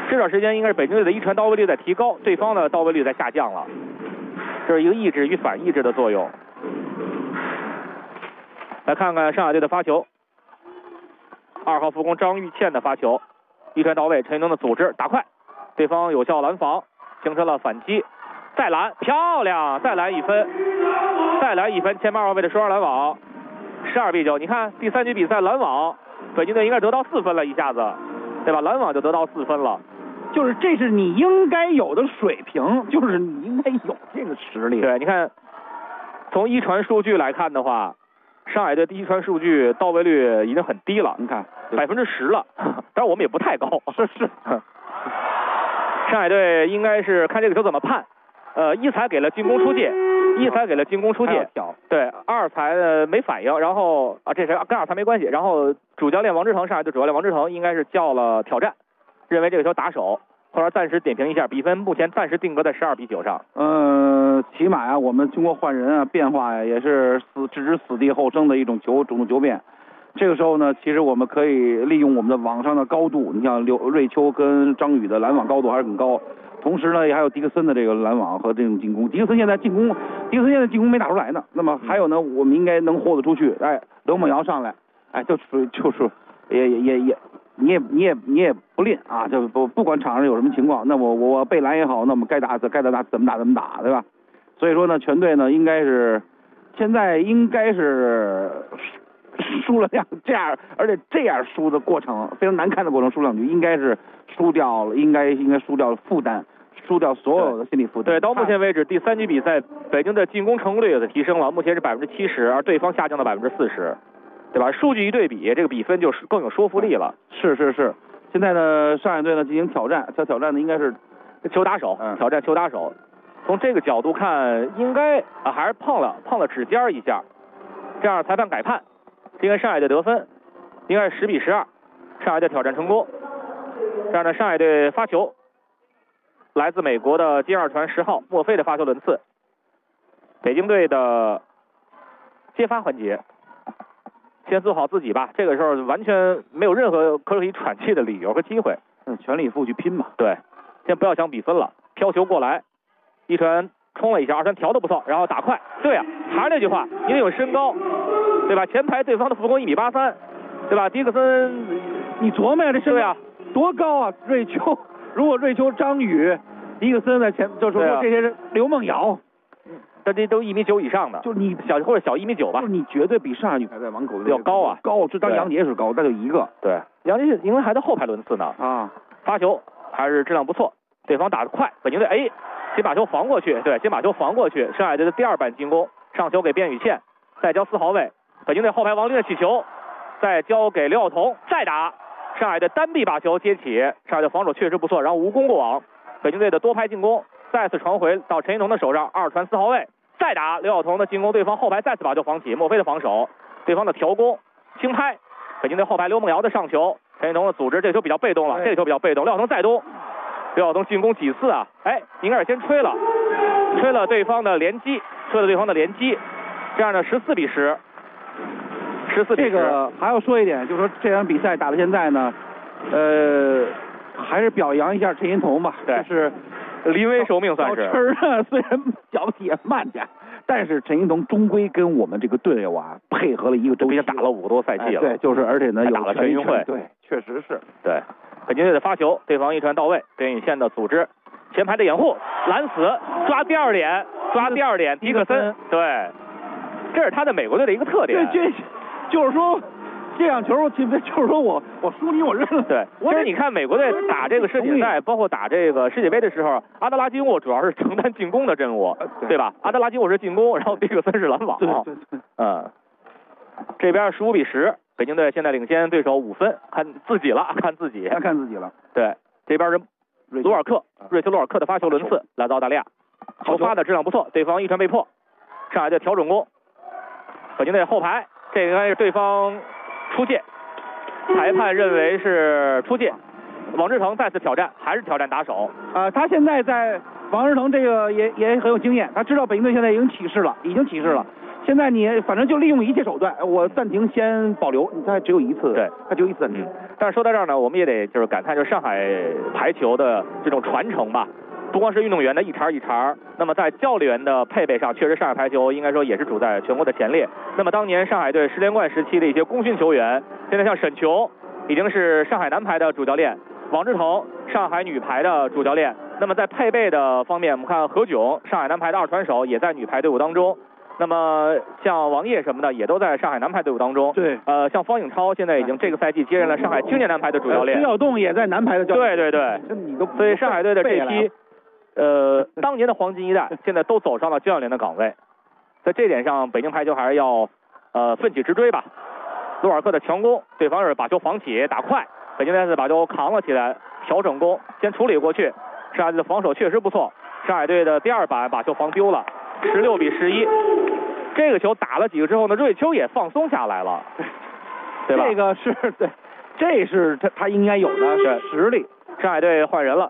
这段时间应该是北京队的一传到位率在提高，对方的到位率在下降了，这是一个抑制与反抑制的作用。来看看上海队的发球，2号副攻张玉倩的发球，一传到位，陈云东的组织打快，对方有效拦防，形成了反击，再拦，漂亮，再来1分，再来1分，前面2号位的双拦网，12-9。你看第3局比赛拦网，北京队应该得到4分了，一下子，对吧？拦网就得到4分了。 就是这是你应该有的水平，就是你应该有这个实力。 对，你看，从一传数据来看的话，上海队第一传数据到位率已经很低了， 你看 10%了，当然我们也不太高。 是。 上海队应该是看这个球怎么判，一裁给了进攻出界，对，二裁没反应，然后这谁跟二裁没关系，然后主教练王志成，上海队主教练王志成应该是叫了挑战，认为这个球打手，后来暂时点评一下，比分目前暂时定格在12-9上。 起码呀，我们经过换人啊，变化呀，也是置之死地后生的一种球变。这个时候呢，其实我们可以利用我们的网上的高度，你像瑞秋跟张宇的拦网高度还是很高，同时呢，也还有迪克森的这个拦网和这种进攻。迪克森现在进攻没打出来呢。那么还有呢，我们应该能豁得出去。刘梦瑶上来，就是你也不吝啊，就不管场上有什么情况，那我被拦也好，那我们该打怎么打，对吧？所以说呢，全队呢现在应该是输了这样，而且这样输的过程非常难看的过程，输2局应该是输掉了，应该输掉了负担，输掉所有的心理负担。 对，到目前为止第3局比赛，北京的进攻成功率也在提升了，目前是70%%，而对方下降到40%，对吧？数据一对比，这个比分就更有说服力了。 是。现在呢，上海队呢进行挑战，挑战呢应该是球打手，挑战球打手。从这个角度看，应该还是碰了指尖一下，这样裁判改判，应该上海队得分，应该是10-12，上海队挑战成功。这样呢，上海队发球，来自美国的接二传10号墨菲的发球轮次，北京队的接发环节，先做好自己吧，这个时候完全没有任何可以喘气的理由和机会， 全力以赴去拼嘛。 对，先不要想比分了，飘球过来。一传冲了一下，二传调得不错，然后打快。对啊，还是那句话，因为有身高，对吧？前排对方的副攻1.83米，对吧？迪克森， 你琢磨呀，这身高多高啊？如果瑞秋、张宇、迪克森在前，就说这些人，刘梦瑶， 这都1.9米以上的， 就你或者小1.9米吧， 就是你绝对比上海女排在网口要高啊， 这当杨杰是高，那就一个。 对，杨杰因为还在后排轮次呢啊，发球还是质量不错，对方打得快，北京队先把球防过去，对，先把球防过去。上海队的第2板进攻，上球给卞宇倩，再交4号位，北京队后排王林的起球，再交给刘晓彤，再打。上海队单臂把球接起，上海队防守确实不错，然后无功过网。北京队的多排进攻，再次传回到陈一彤的手上，2传4号位，再打。刘晓彤的进攻，对方后排再次把球防起，墨菲的防守，对方的调攻，轻拍。北京队后排刘梦瑶的上球，陈一彤的组织，这个球比较被动了，这个球比较被动。刘晓彤再攻。刘晓彤进攻几次啊？应该是先吹了对方的连击，这样的14-10。 这个还要说一点，就是说这场比赛打到现在呢，还是表扬一下陈银彤吧，就是临危受命算是。 小陈啊，虽然脚底下慢点，但是陈银彤终归跟我们这个队友啊配合了一个周期， 打了5个多赛季了。 对，就是而且呢打了全运会， 对，确实是对。北京队的发球，对方一传到位，卞宇倩的组织，前排的掩护，拦死，抓第2点，迪克森，对，这是他的美国队的一个特点。 对，就是说这样球，就是说我输你我认了。 对，其实你看美国队打这个世锦赛，包括打这个世界杯的时候，阿德拉基沃主要是承担进攻的任务，对吧？阿德拉基沃是进攻，然后迪克森是拦网。 对， 这边15-10。北京队现在领先对手5分，看自己了。 对， 这边是瑞秋罗尔克的发球轮次，来自澳大利亚，球发的质量不错，对方一传被破，上海队调整攻，北京队后排，这个应该是对方出界，裁判认为是出界，王志成再次挑战，还是挑战打手。 他现在在王志成这个也很有经验，他知道北京队现在已经起势了。 现在你反正就利用一切手段，我暂停先保留，它只有一次， 对， 它只有一次暂停。 但是说到这儿呢，我们也得就是感叹，就是上海排球的这种传承吧。不光是运动员的一茬一茬，那么在教练员的配备上，确实上海排球应该说也是处在全国的前列。那么当年上海队10连冠时期的一些功勋球员，现在像沈琼已经是上海男排的主教练，王志腾上海女排的主教练。那么在配备的方面，我们看何炅上海男排的2传手也在女排队伍当中。那么像王烨什么的也都在上海男排队伍当中。 对， 像方颖超现在已经这个赛季接任了上海青年男排的主教练。 孙晓栋也在男排的教练。 对，所以上海队的这批当年的黄金一代，现在都走上了教练的岗位。在这点上，北京排球还是要奋起直追吧。洛尔克的强攻，对方是把球防起打快，北京队把球扛了起来，调整攻先处理过去。上海队的防守确实不错，上海队的第2板把球防丢了，16比11。这个球打了几个之后呢，瑞秋也放松下来了，对吧？ 这个是对，这是他应该有的实力。 上海队换人了，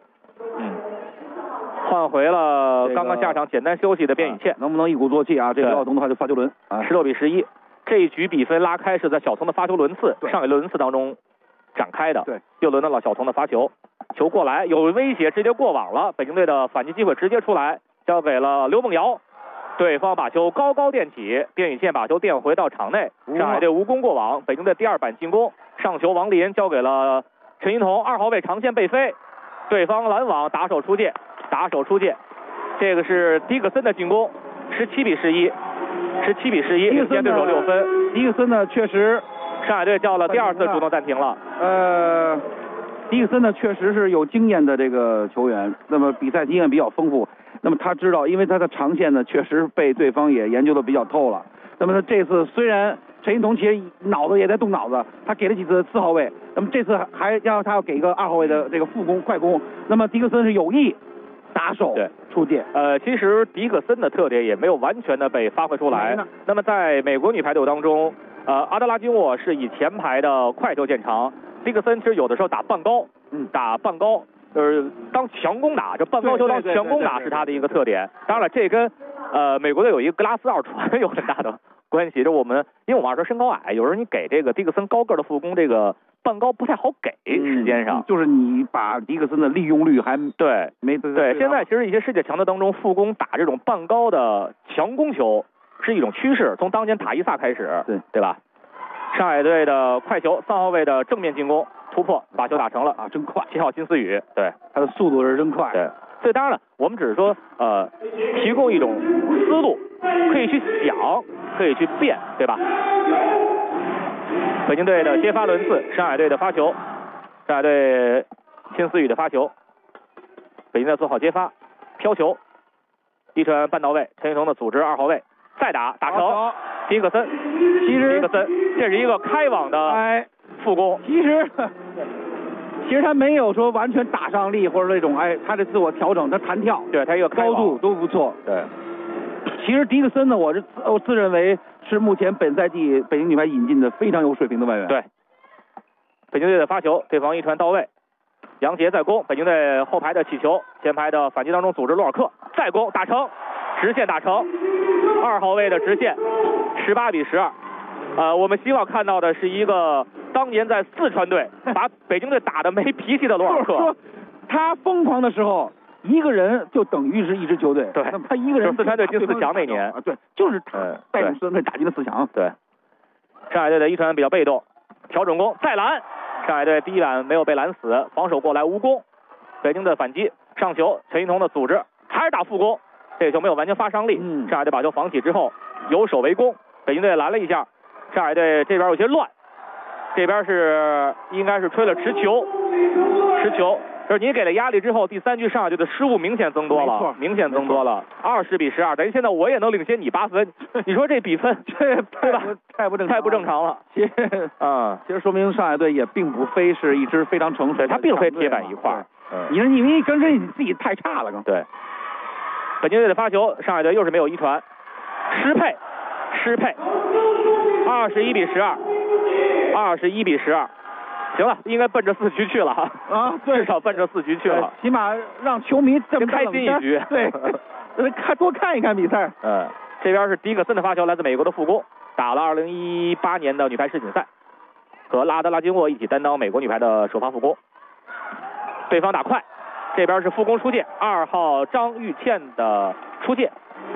换回了刚刚下场简单休息的边宇茜， 能不能一鼓作气啊？这个廖晓东的话就发球轮 ，16比11。这一局比分拉开是在小童的发球轮次，上一轮次当中展开的。 对， 又轮到了小童的发球，球过来有威胁，直接过网了。北京队的反击机会直接出来，交给了刘梦瑶，对方把球高高垫起，边宇茜把球垫回到场内，上海队无功过网。北京队第2板进攻，上球王林交给了陈欣彤，2号位长线背飞，对方拦网打手出界，这个是迪克森的进攻，17比11，领先对手6分。 迪克森呢，确实上海队叫了第2次主动暂停了。 迪克森呢，确实是有经验的这个球员，那么比赛经验比较丰富，那么他知道，因为他的长线呢，确实被对方也研究的比较透了。那么他这次虽然陈欣彤其实脑子也在动脑子，他给了几次4号位，那么这次还要他要给一个2号位的这个副攻快攻，那么迪克森是有意打手出界。 其实迪克森的特点也没有完全的被发挥出来。那么在美国女排队伍当中，阿德拉金沃是以前排的快球见长，迪克森其实有的时候打半高，就是当强攻打，这半高球当强攻打是他的一个特点。当然了，这跟美国队有一个格拉斯2传有很大的关系。就因为我们2说身高矮，有时候你给这个迪克森高个的副攻，这个半高不太好给，时间上就是你把迪克森的利用率还没对。现在其实一些世界强队当中，副攻打这种半高的强攻球是一种趋势，从当年塔伊萨开始，对吧？上海队的快球，3号位的正面进攻突破，把球打成了真快。 7号金思雨，对， 他的速度是真快。 对，所以当然了，我们只是说提供一种思路，可以去想，可以去变，对吧？北京队的接发轮次，上海队的发球，上海队金思雨的发球，北京队做好接发，飘球，一传半到位，陈欣彤的组织2号位，再打成。迪克森，这是一个开网的副攻。 其实他没有说完全打上力或者那种他的自我调整，他弹跳， 对他一个高度都不错。 对， 其实迪克森呢，我自认为是目前本赛季北京女排引进的非常有水平的外援。 对，北京队的发球，对方一传到位，杨杰在攻，北京队后排的起球，前排的反击当中组织洛尔克再攻打成，直线打成，2号位的直线，18比12。我们希望看到的是一个当年在四川队把北京队打得没脾气的洛尔克。 他疯狂的时候，一个人就等于是一支球队。 对， 那么他一个人四川队进4强那年， 对，就是他带领四川队打进了4强。 对，上海队的一传比较被动，调整攻再拦，上海队第1板没有被拦死，防守过来无功。北京队反击上球，陈欣彤的组织还是打副攻，这个球没有完全发伤力。上海队把球防起之后有守为攻，北京队拦了一下，上海队这边有些乱，这边应该是吹了持球，就是你给了压力之后，第3局上海队的失误明显增多了，20比12，等于现在我也能领先你8分，你说这比分对吧？太不正常了。 其实说明上海队也并不非是一支非常成熟的， 他并非铁板一块。 你跟着你自己太差了， 对。北京队的发球，上海队又是没有一传，失配，21比12，21比12。行了，应该奔着4局去了对， 至少奔着4局去了， 起码让球迷这么开心一局。 对，多看一看比赛。 这边是迪克森的发球，来自美国的副攻，打了2018年的女排世锦赛，和拉德拉金沃一起担当美国女排的首发副攻。对方打快，这边是副攻出界，2号张玉倩的出界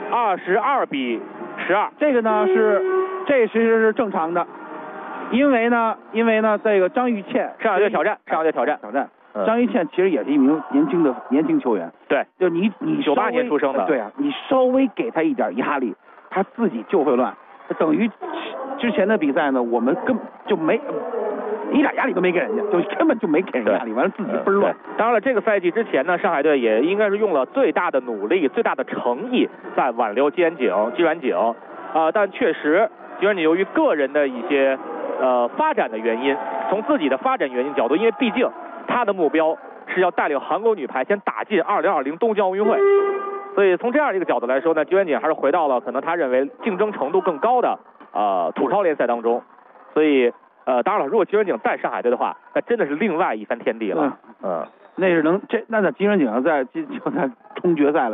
，22比12。 这个呢这其实是正常的，因为呢这个张玉倩上海队挑战。 张玉倩其实也是一名年轻球员， 对， 就你 98年出生的， 对啊，你稍微给他一点压力，他自己就会乱。等于之前的比赛呢，我们根本就没一点压力都没给人家，就根本就没给人压力，完了自己倍儿乱。 当然了，这个赛季之前呢，上海队也应该是用了最大的努力、最大的诚意在挽留季软景，但确实季软景由于个人的一些发展的原因，从自己的发展原因角度，因为毕竟他的目标是要带领韩国女排先打进2020东京奥运会，所以从这样一个角度来说呢，季软景还是回到了可能他认为竞争程度更高的土超联赛当中。所以当然了，如果季软景在上海队的话，那真的是另外一番天地了。 那是那季软景就在冲决赛了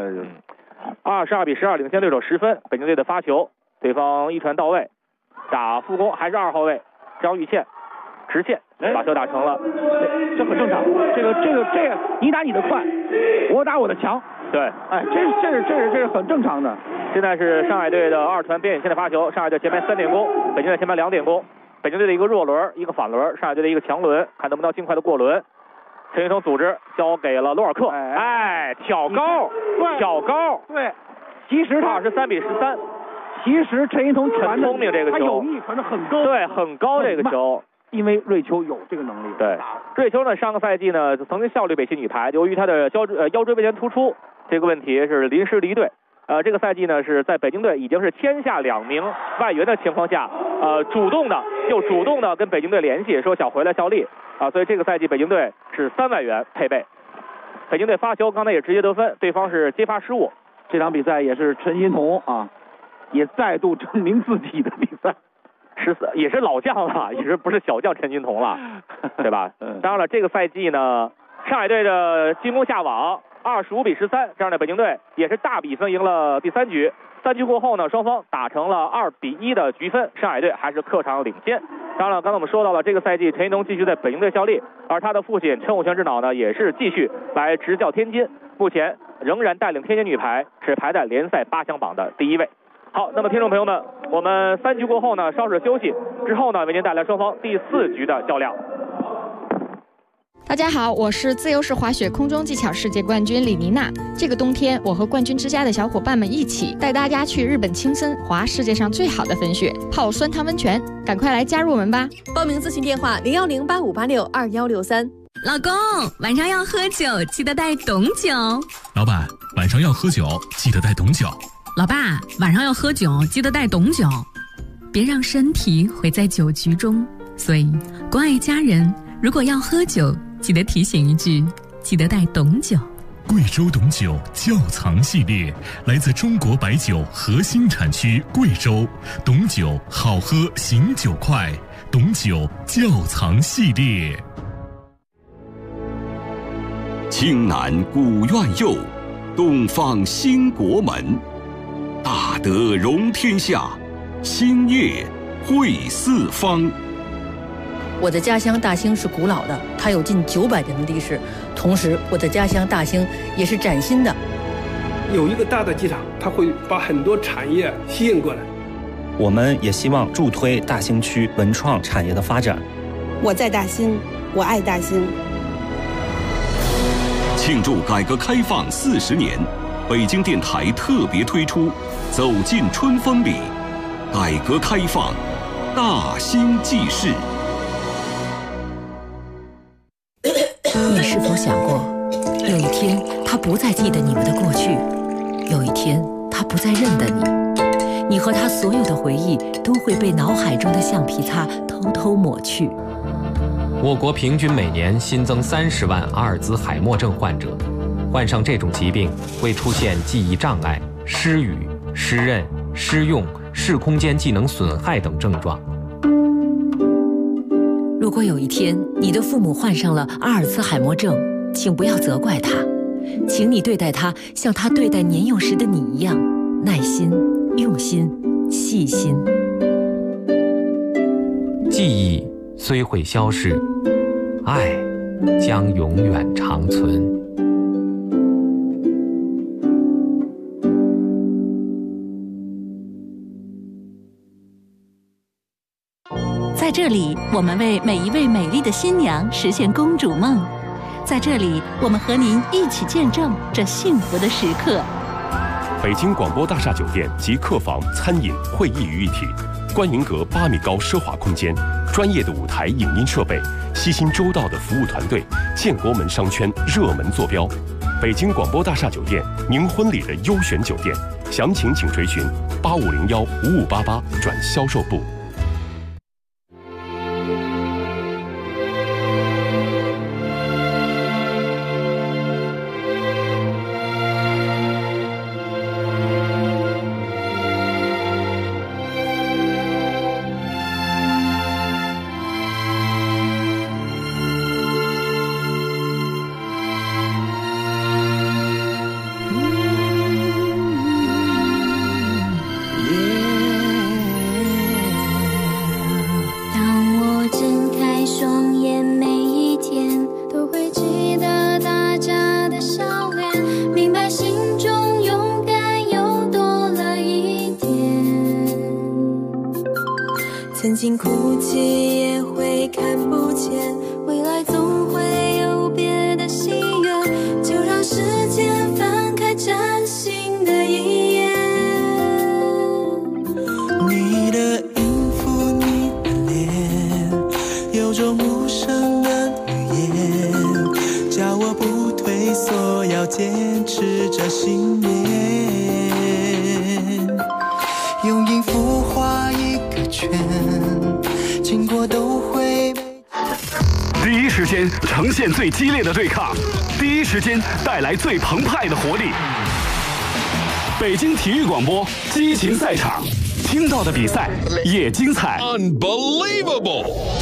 ，22比12领先对手10分。北京队的发球，对方一传到位，打副攻还是2号位张玉倩。直线把球打成了， 这很正常。这个，你打你的快，我打我的强。 对， 这是很正常的。 现在是上海队的2传边远线的发球，上海队前面3点攻，北京队前面2点攻。北京队的一个弱轮，一个反轮，上海队的一个强轮，看能不能尽快的过轮。陈玉彤组织交给了罗尔克，挑高，对，其实他23比13。其实陈玉彤传的很聪明，这个球他有意传的很高， 对，很高这个球。 因为瑞秋有这个能力。 对，瑞秋呢，上个赛季呢曾经效力北汽女排，由于她的腰椎位前突出这个问题是临时离队。这个赛季呢是在北京队已经是签下2名外援的情况下，主动的跟北京队联系，说想回来效力所以这个赛季北京队是3外援配备。北京队发球刚才也直接得分，对方是接发失误。 这场比赛也是陈欣彤也再度证明自己的比赛。 也是老将了，也是不是小将陈金童了，对吧？当然了，这个赛季呢，上海队的进攻下网25比13，这样的北京队也是大比分赢了第3局。3局过后呢，双方打成了2比1的局分，上海队还是客场领先。当然了，刚才我们说到了这个赛季陈金童继续在北京队效力，而他的父亲陈武全指导呢，也是继续来执教天津，目前仍然带领天津女排是排在联赛8强榜的第1位。好，那么听众朋友们，我们3局过后呢，稍事休息之后呢，为您带来双方第4局的较量。 大家好，我是自由式滑雪空中技巧世界冠军李妮娜。这个冬天，我和冠军之家的小伙伴们一起带大家去日本青森滑世界上最好的粉雪，泡酸汤温泉，赶快来加入我们吧！ 报名咨询电话01085862163。 老公，晚上要喝酒，记得带懂酒。 老板，晚上要喝酒，记得带懂酒。 老爸，晚上要喝酒，记得带懂酒，别让身体毁在酒局中。所以，关爱家人，如果要喝酒，记得提醒一句，记得带懂酒。 贵州懂酒窖藏系列，来自中国白酒核心产区贵州，懂酒好喝，醒酒快，懂酒窖藏系列。 青南古院右，东方兴国门。大德容天下，兴业惠四方。 我的家乡大兴是古老的，它有近900年的历史。同时，我的家乡大兴也是崭新的。 有一个大的机场，它会把很多产业吸引过来。 我们也希望助推大兴区文创产业的发展。 我在大兴，我爱大兴。 庆祝改革开放40年，北京电台特别推出《走进春风里》，改革开放大兴记事。 你是否想过，有一天他不再记得你们的过去，有一天他不再认得你，你和他所有的回忆都会被脑海中的橡皮擦偷偷抹去。 我国平均每年新增30万阿尔兹海默症患者，患上这种疾病会出现记忆障碍、失语、失认、失用、视空间技能损害等症状。 如果有一天你的父母患上了阿尔兹海默症，请不要责怪他，请你对待他像他对待年幼时的你一样，耐心用心、细心。 记忆虽会消逝，爱将永远长存。 在这里，我们为每一位美丽的新娘实现公主梦。在这里，我们和您一起见证这幸福的时刻。 北京广播大厦酒店集客房、餐饮、会议于一体，观云阁8米高奢华空间，专业的舞台影音设备，悉心周到的服务团队，建国门商圈热门坐标。北京广播大厦酒店，您婚礼的优选酒店，详情请垂询8501-5588转销售部。 曾经哭泣也会看不见，未来总会有别的心愿，就让时间翻开崭新的一页。 你的音符，你的脸，有种无声的语言，叫我不退缩，要坚持着信念，用音符画一个圈，经过都会。 第一时间呈现最激烈的对抗，第一时间带来最澎湃的活力。北京体育广播激情赛场，听到的比赛也精彩。 Unbelievable！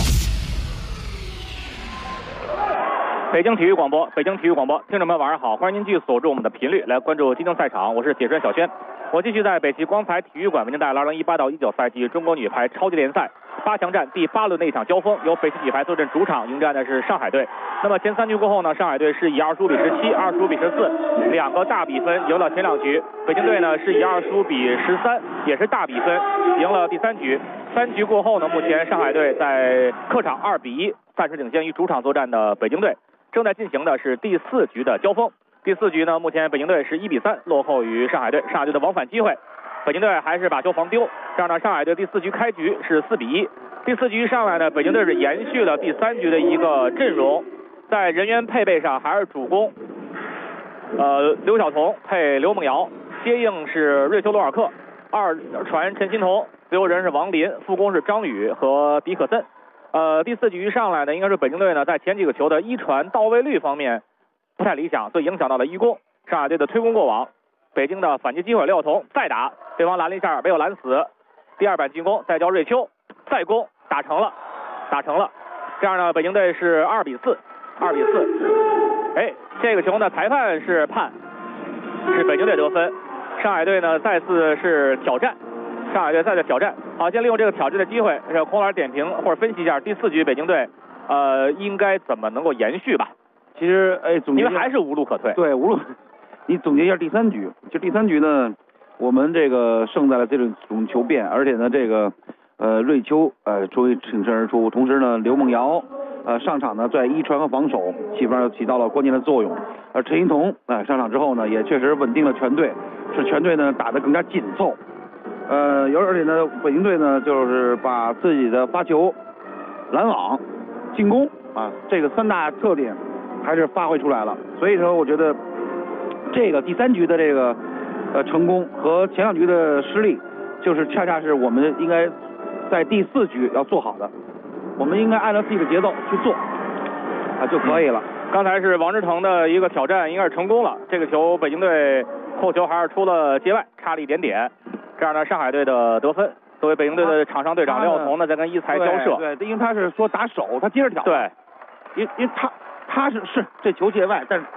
北京体育广播，北京体育广播，听众们晚上好，欢迎您继续锁住我们的频率来关注激情赛场，我是解说员小轩。我继续在北齐光彩体育馆为您带来2018到19赛季中国女排超级联赛8强战第8轮的一场交锋，由北齐女排坐镇主场迎战的是上海队。那么前3局过后呢，上海队是以25比17、25比14两个大比分赢了前2局，北京队呢是以25比13也是大比分赢了第3局。3局过后呢，目前上海队在客场2比1暂时领先于主场作战的北京队。正在进行的是第4局的交锋。第4局呢，目前北京队是1比3落后于上海队，上海队的往返机会，北京队还是把球防丢，这样呢，上海队第4局开局是4比1。第4局上来呢，北京队是延续了第3局的一个阵容，在人员配备上还是主攻，刘晓彤配刘梦瑶，接应是瑞秋罗尔克，二传陈欣彤，自由人是王林，副攻是张宇和迪克森。第4局上来呢，应该是北京队呢在前几个球的一传到位率方面不太理想，所以影响到了一攻。上海队的推攻过网，北京的反击机会，刘晓彤再打，对方拦了一下没有拦死，第2板进攻，再交瑞秋，再攻，打成了。这样呢，北京队是2比4。哎，这个球呢，裁判是判是北京队得分，上海队呢再次是挑战。好，先利用这个挑战的机会，让孔老师点评或者分析一下第4局北京队，应该怎么能够延续吧？ 其实，总结因为还是无路可退。 对，无路。你总结一下第3局，就第3局呢，我们这个胜在了这种球变，而且呢，这个瑞秋终于挺身而出，同时呢，刘梦瑶上场呢，在一传和防守基本上起到了关键的作用，而陈欣彤上场之后呢，也确实稳定了全队，使全队呢打得更加紧凑。而且呢，北京队呢就是把自己的发球、拦网、进攻这个3大特点还是发挥出来了。所以说，我觉得这个第3局的这个成功和前2局的失利，就是恰恰是我们应该在第4局要做好的。我们应该按照自己的节奏去做就可以了。 刚才是王志成的一个挑战，应该是成功了。这个球北京队后球还是出了界外，差了一点点。这样呢，上海队的得分。作为北京队的场上队长廖晓彤呢，在跟一才交涉。 对，因为他是说打手，他接着挑。 对， 因为他是这球界外，但是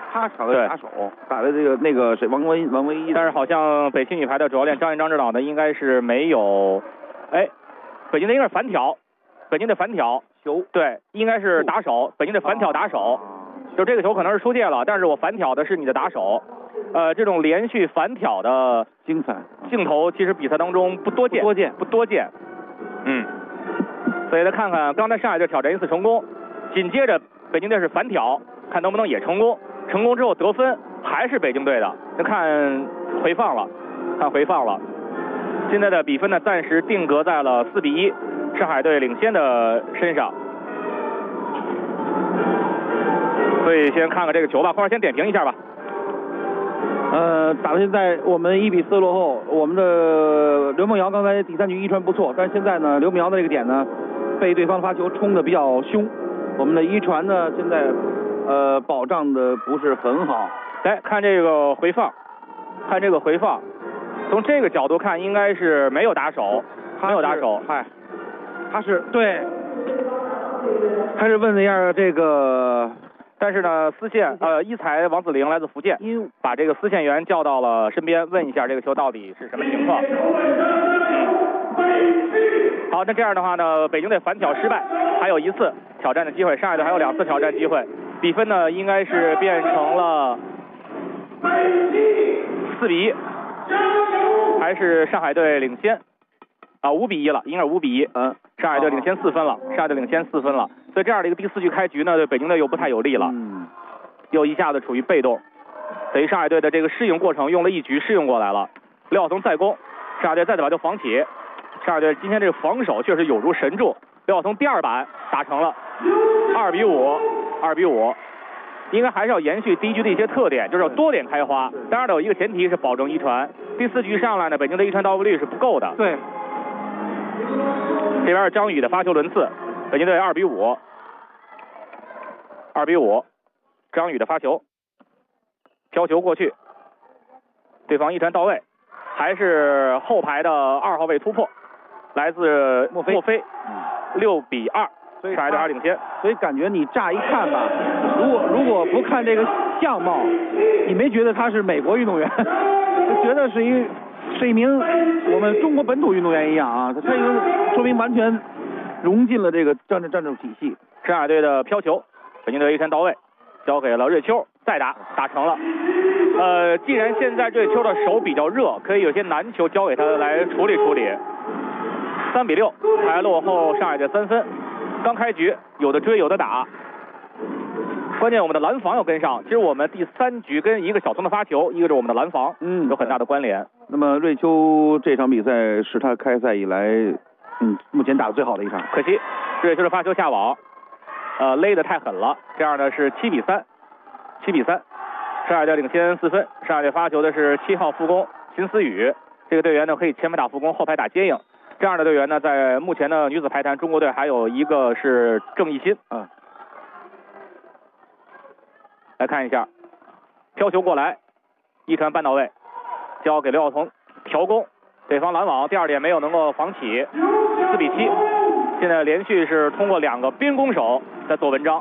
他场的打手，打的那个谁王唯一， 但是好像北京女排的主教练张彦章指导呢，应该是没有，哎，北京的应该是反挑，北京的反挑球，对，应该是打手，北京的反挑打手，就这个球可能是出界了，但是我反挑的是你的打手，这种连续反挑的精彩镜头，其实比赛当中不多见，所以再看看刚才上海队挑战一次成功，紧接着北京队是反挑，看能不能也成功。成功之后得分还是北京队的，那看回放了。现在的比分呢，暂时定格在了4比1，上海队领先的身上。所以先看看这个球吧，或者先点评一下吧。 打到现在我们1比4落后，我们的刘梦瑶刚才第3局一传不错，但是现在呢，刘梦瑶的这个点呢，被对方发球冲得比较凶，我们的一传呢现在保障的不是很好。 来看这个回放，从这个角度看，应该是没有打手， 他是对，他是问了一下这个， 但是呢，司线一裁王子玲来自福建，把这个司线员叫到了身边，问一下这个球到底是什么情况。好，那这样的话呢，北京队反挑失败，还有1次挑战的机会，上海队还有2次挑战机会，比分呢应该是变成了4比1，还是上海队领先5比1了，应该是5比1，上海队领先4分了，所以这样的一个第4局开局呢，对北京队又不太有利了，又一下子处于被动，等于上海队的这个适应过程用了1局适应过来了。刘晓彤再攻，上海队再次把球防起，上海队今天这个防守确实有如神助，刘晓彤第2板打成了2比5，应该还是要延续第1局的一些特点，就是要多点开花。当然有一个前提是保证一传。第4局上来呢，北京的一传到位率是不够的。 对。 这边是张宇的发球轮次，北京队2比5，张宇的发球，飘球过去，对方一传到位，还是后排的2号位突破，来自莫非，6比2。上海队还领先， 所以感觉你乍一看吧，如果不看这个相貌，你没觉得他是美国运动员，就觉得是一名我们中国本土运动员一样啊，他已经说明完全融进了这个战术体系。 上海队的飘球，北京队一传到位，交给了瑞秋，再打成了。既然现在瑞秋的手比较热，可以有些难球交给他来处理。3比6，还落后上海队3分。刚开局有的追有的打，关键我们的拦防要跟上。其实我们第3局跟一个小聪的发球，一个是我们的拦防，有很大的关联。 那么瑞秋这场比赛是他开赛以来，目前打的最好的一场。 可惜瑞秋的发球下网，勒得太狠了。这样呢是7比3，上海队领先4分。上海队发球的是7号副攻秦思雨，这个队员呢可以前排打副攻，后排打接应。这样的队员呢，在目前的女子排坛，中国队还有一个是郑义欣。来看一下，飘球过来，一传半到位，交给刘晓彤，调攻，对方拦网，第2点没有能够防起，4比7。现在连续是通过2个边攻手在做文章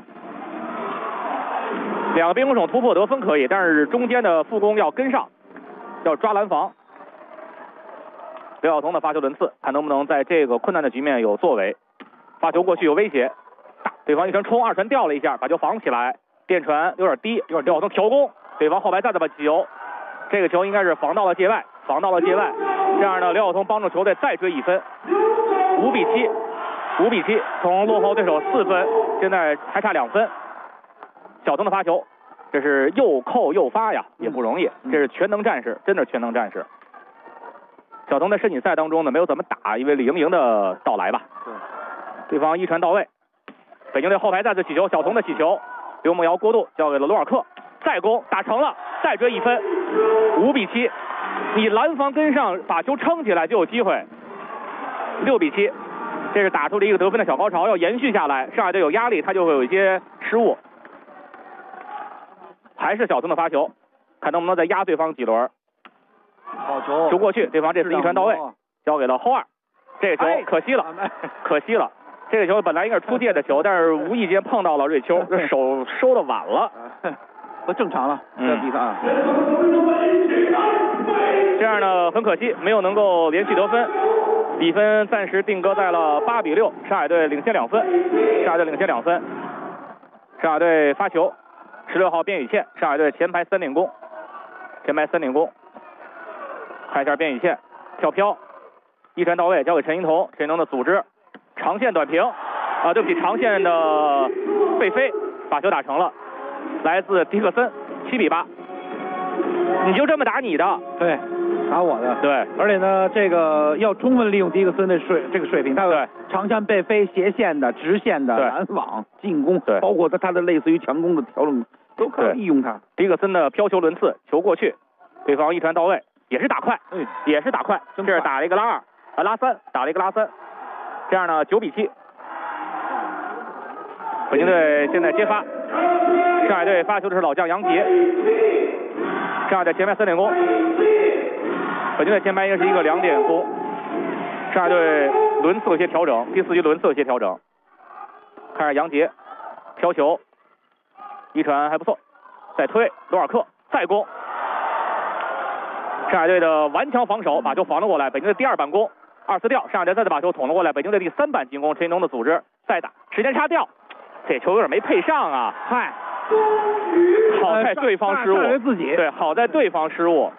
，2个边攻手突破得分可以，但是中间的副攻要跟上，要抓拦防。刘晓彤的发球轮次，看能不能在这个困难的局面有作为。发球过去有威胁，对方一传冲，2传掉了一下，把球防起来，电传有点低，刘晓彤调攻，对方后排再次把球，这个球应该是防到了界外，这样呢，刘晓彤帮助球队再追1分，5比7，从落后对手4分，现在还差2分。小彤的发球，这是又扣又发呀，也不容易，这是全能战士，真的是全能战士。小彤在世锦赛当中呢没有怎么打，因为李盈莹的到来吧。对方一传到位，北京队后排再次起球，小彤的起球，刘梦瑶过渡交给了罗尔克，再攻打成了，再追1分，5比7。你拦防跟上，把球撑起来就有机会。6比7，这是打出了一个得分的小高潮，要延续下来。上海队有压力，他就会有一些失误。还是小彤的发球，看能不能再压对方几轮。 好球， 球过去，对方这次一传到位，交给了后2，这个球可惜了，这个球本来应该是出界的球，但是无意间碰到了瑞秋，这手收的晚了。 不正常了，这比赛啊。 这样呢，很可惜没有能够连续得分，比分暂时定格在了8比6，上海队领先2分。上海队发球，16号边宇茜，上海队前排3点攻，看一下边宇茜跳飘，一传到位，交给陈一彤，陈一彤的组织，长线短平，对不起，长线的背飞，把球打成了，来自迪克森，7比8。你就这么打你的？ 对，打我的。 对， 而且呢，这个要充分利用迪克森的这个水平，他有长线背飞、斜线的、直线的、拦网、进攻，包括他的类似于强攻的调整，都可以利用他。 迪克森的飘球轮次，球过去，对方一传到位，也是打快，这是打了一个拉3，打了一个拉3，这样呢9比7。北京队现在接发，上海队发球的是老将杨杰。上海队前排3点攻，北京队前排应该是一个2点攻。上海队轮次有些调整，第4局轮次有些调整。看下杨杰飘球，一传还不错，再推罗尔克再攻。上海队的顽强防守把球防了过来，北京队第2板攻，2次吊，上海队再次把球捅了过来，北京队第3板进攻，陈一农的组织再打，时间差吊，这球有点没配上啊， 嗨。 好在对方失误，对，好在对方失误。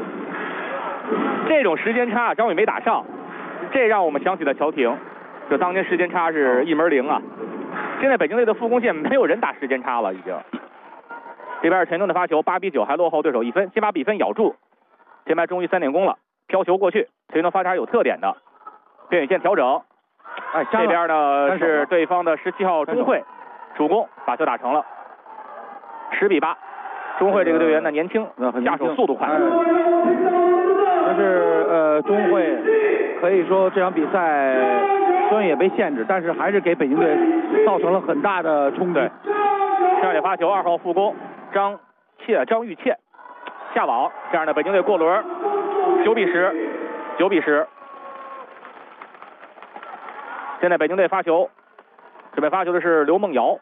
这种时间差，张宇没打上，这让我们想起了乔婷，就当年时间差是1门0啊。现在北京队的副攻线没有人打时间差了，已经。这边是陈东的发球，8比9，还落后对手1分，先把比分咬住。前排终于3点攻了，飘球过去，陈东发球有特点的，边远线调整。这边呢是对方的17号钟慧主攻，把球打成了。10比8，钟慧这个队员呢年轻，下手速度快。 但是钟慧可以说这场比赛虽然也被限制，但是还是给北京队造成了很大的冲击。 上海发球2号副攻张玉倩下网，这样的北京队过轮，9比10。现在北京队发球，准备发球的是刘梦瑶。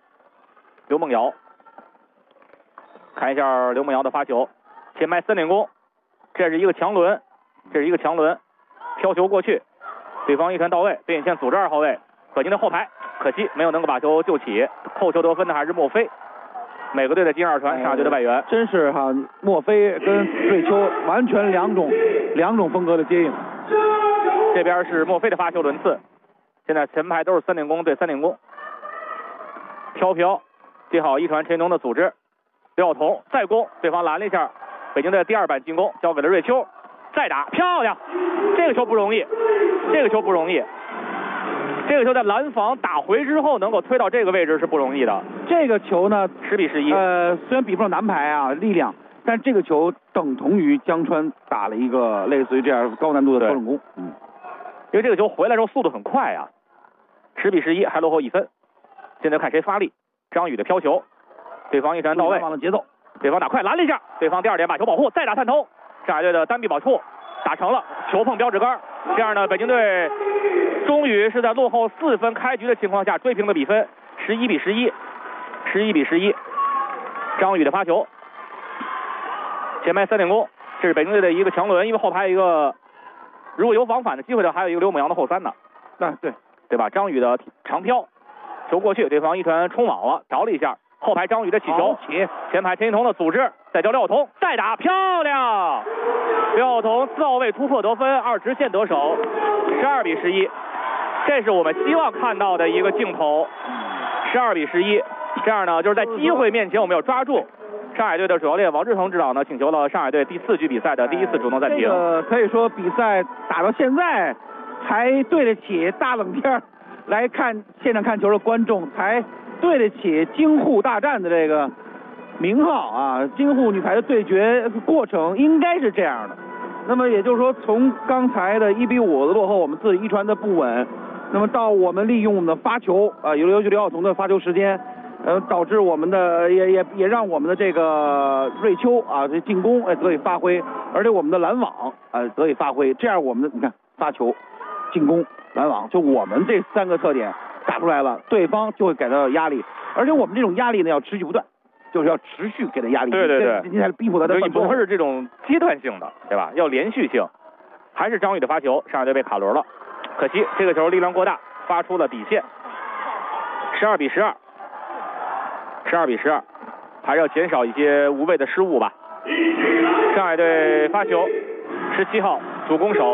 看一下刘梦瑶的发球，前排3点攻，这是一个强轮，飘球过去，对方一传到位，边远线组织2号位，北京的后排，可惜没有能够把球救起，扣球得分的还是莫非。每个队的金2传，上海队的外援， 真是哈，莫非跟瑞秋完全两种风格的接应。 这边是莫非的发球轮次，现在前排都是3点攻对3点攻，飘接好一传陈东的组织。刘晓彤再攻，对方拦了一下，北京队第2板进攻交给了瑞秋，再打漂亮，这个球不容易，这个球在拦防打回之后能够推到这个位置是不容易的。 这个球呢 10比11， 虽然比不上男排啊力量，但这个球等同于江川打了一个类似于这样高难度的调整攻，因为这个球回来之后速度很快啊。10比11，还落后1分。现在看谁发力，张宇的飘球。对方一传到位， 忘了节奏， 对方打快拦了一下，对方第2点把球保护，再打探头，上海队的单臂保护打成了，球碰标志杆，这样呢，北京队终于是在落后4分开局的情况下追平了比分，11比11。张宇的发球，前排3点攻，这是北京队的一个强轮，因为后排一个如果有往返的机会的，还有一个刘梦阳的后3呢。对吧？张宇的长飘球过去，对方一传冲网了，着了一下。后排张宇的起球，前排陈一彤的组织，再交刘晓彤，再打漂亮！刘晓彤4号位突破得分，2直线得手，12比11，这是我们希望看到的一个镜头。12比11，这样呢，就是在机会面前我们要抓住。上海队的主教练王志成指导呢，请求了上海队第4局比赛的第1次主动暂停。 可以说比赛打到现在，才对得起大冷天来看现场看球的观众，才对得起京沪大战的这个名号啊！京沪女排的对决过程应该是这样的。那么也就是说，从刚才的1比5的落后，我们自己一传的不稳，那么到我们利用我们的发球尤其刘晓彤的发球时间，导致我们的也让我们的这个瑞秋这进攻得以发挥，而且我们的拦网得以发挥。这样我们的你看发球、进攻、拦网，就我们这3个特点打出来了，对方就会给到压力，而且我们这种压力呢要持续不断。 就是要持续给他压力。 对， 今天逼迫他的， 你不能是这种阶段性的，对吧？要连续性。还是张宇的发球，上海队被卡轮了，可惜这个球力量过大，发出了底线。12比12，还是要减少一些无谓的失误吧。上海队发球，17号主攻手